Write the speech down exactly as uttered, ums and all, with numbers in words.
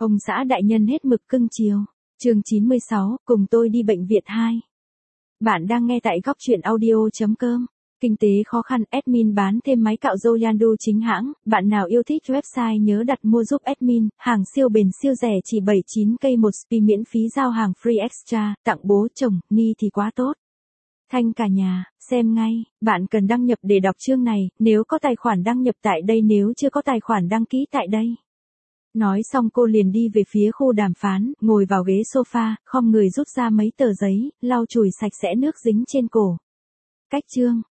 Ông xã đại nhân hết mực cưng chiều. Chương chín mươi sáu, cùng tôi đi bệnh viện hai. Bạn đang nghe tại góc truyện audio chấm com. Kinh tế khó khăn, admin bán thêm máy cạo râu Yandu chính hãng, bạn nào yêu thích website nhớ đặt mua giúp admin, hàng siêu bền siêu rẻ chỉ bảy mươi chín k một spi miễn phí giao hàng free extra, tặng bố chồng, ni thì quá tốt. Thanh cả nhà, xem ngay, bạn cần đăng nhập để đọc chương này, nếu có tài khoản đăng nhập tại đây, nếu chưa có tài khoản đăng ký tại đây. Nói xong cô liền đi về phía khu đàm phán, ngồi vào ghế sofa, khom người rút ra mấy tờ giấy, lau chùi sạch sẽ nước dính trên cổ. Cách chương,